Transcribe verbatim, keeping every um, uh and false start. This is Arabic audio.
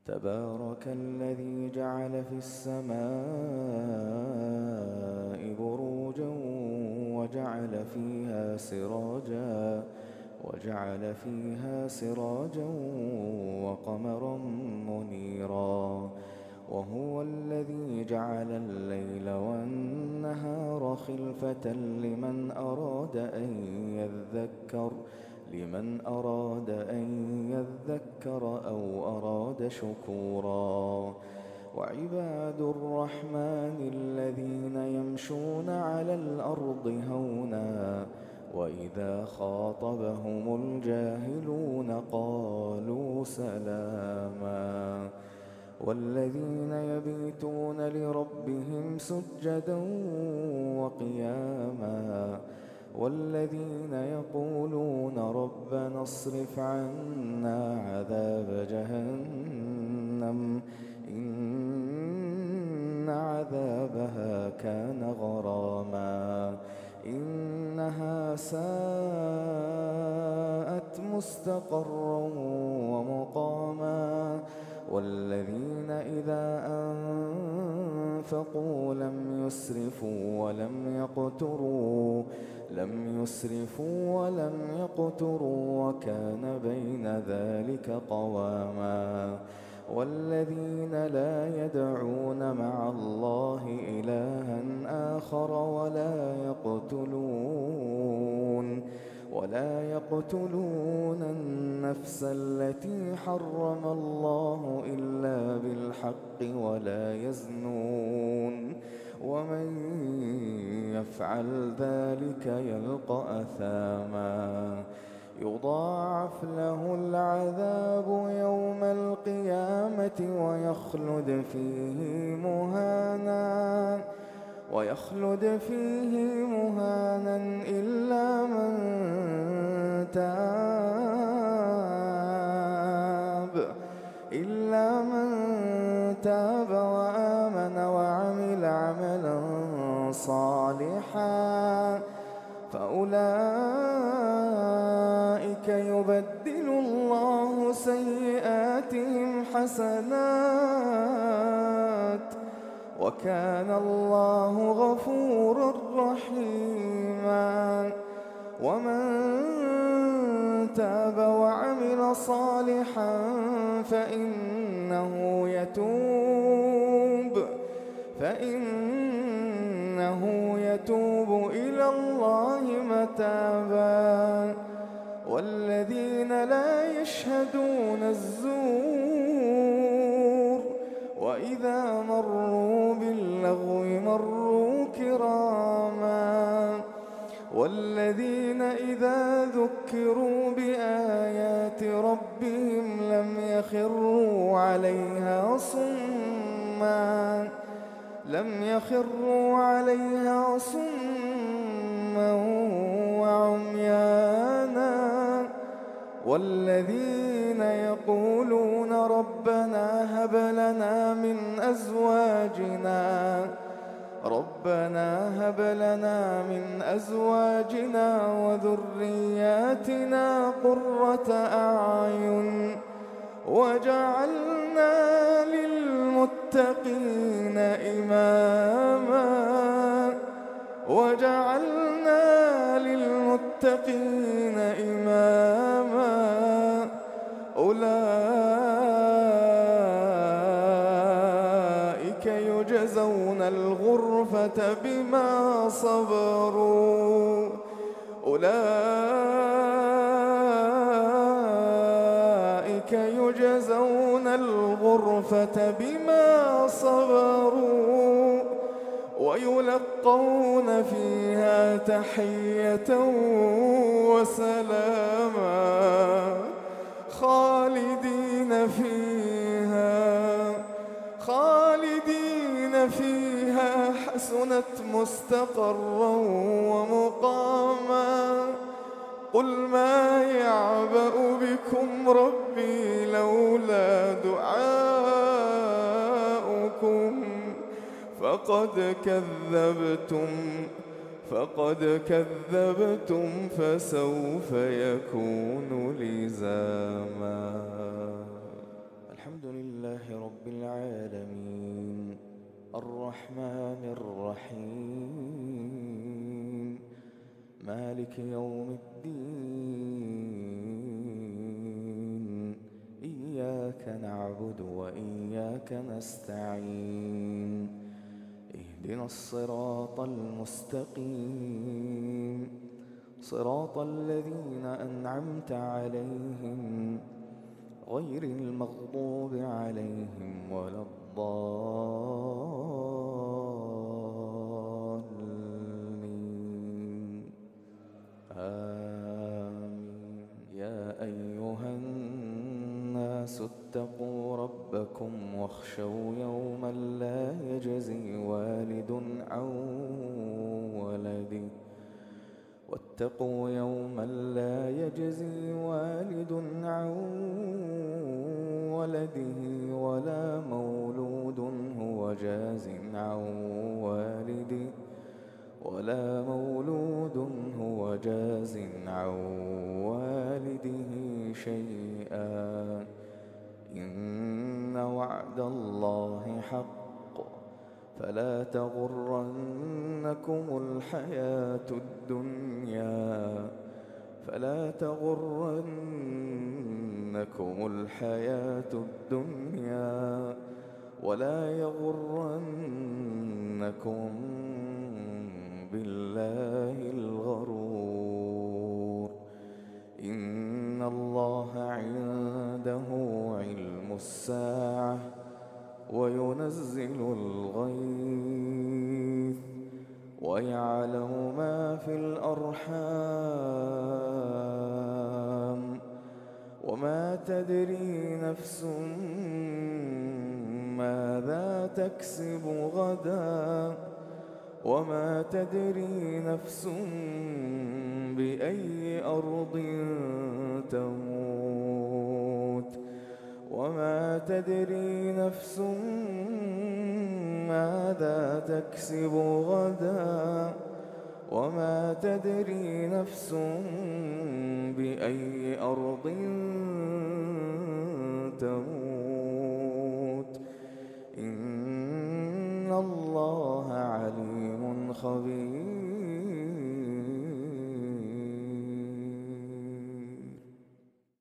تبارك الذي جعل في السماء بروجا وجعل فيها سراجا وجعل فيها سراجا وقمرا منيرا. وهو الذي جعل الليل والنهار خلفة لمن أراد أن يذكر لمن أراد أن يذكر أو أراد شكورا. وعباد الرحمن الذين يمشون على الأرض هونا وإذا خاطبهم الجاهلون قالوا سلاما. والذين يبيتون لربهم سجدا وقياما والذين يقولون ربنا اصرف عنا عذاب جهنم إن عذابها كان غراما إنها ساءت مستقرا ومقاما. والذين إذا أنفقوا لم يسرفوا ولم يقتروا لم يسرفوا ولم يقتروا وكان بين ذلك قواما. والذين لا يدعون مع الله إلها آخر ولا يقتلون ولا يقتلون النفس التي حرم الله إلا بالحق ولا يزنون ومن يفعل ذلك يلقى أثاما يضاعف له العذاب يوم القيامة ويخلد فيه مهانا ويخلد فيه مهانا إلا من تاب إلا من تاب وآمن وعمل عملا صالحا فأولئك يبدل الله سيئاتهم حسنات وكان الله غفورا رحيما. ومن تاب وعمل صالحا فإنه يتوب فإنه يتوب إلى الله متابا. والذين لا يشهدون الزور وإذا مروا باللغو مروا كراما. والذين إذا ذكروا بآيات ربهم لم يخروا عليها صما لم يخروا عليها صما وعميانا. والذين يقولون ربنا هب لنا من أزواجنا ربنا هب لنا من أزواجنا وذرياتنا قرة أعين وجعلنا للمتقين إماما وجعلنا للمتقين إماما. أولئك يجزون الغرفة بما صبروا أولئك يجزون الغرفة بما صبروا ويلقون فيها تحية وسلاما خالدين فيها خالدين فيها حسنت مستقرا ومقاما. قل ما يعبأ بكم ربي لولا دعاؤكم فقد كذبتم فقد كذبتم فسوف يكون لزاما. الحمد لله رب العالمين الرحمن الرحيم مالك يوم الدين إياك نعبد وإياك نستعين اهدنا الصراط المستقيم صراط الذين أنعمت عليهم غير المغضوب عليهم ولا الضالين آمين. يا أيها الناس اتقوا ربكم واخشوا يوما لا يجزي والد عن ولده واتقوا يوما لا يجزي والد عن ولده ولا مولود هو جاز عن والده ولا مولود هو جاز عن والده شيئا إن وعد الله حق فلا تغرنكم الحياة الدنيا فلا تغرنكم الحياة الدنيا ولا يغرنكم بالله الغرور إن الله عنده علم الساعة وينزل الغيث ويعلم ما في الأرحام وما تدري نفس ماذا تكسب غدا وما تدري نفس بأي أرض تموت وما تدري نفس ماذا تكسب غدا وما تدري نفس بأي أرض تموت إن الله عليم خبير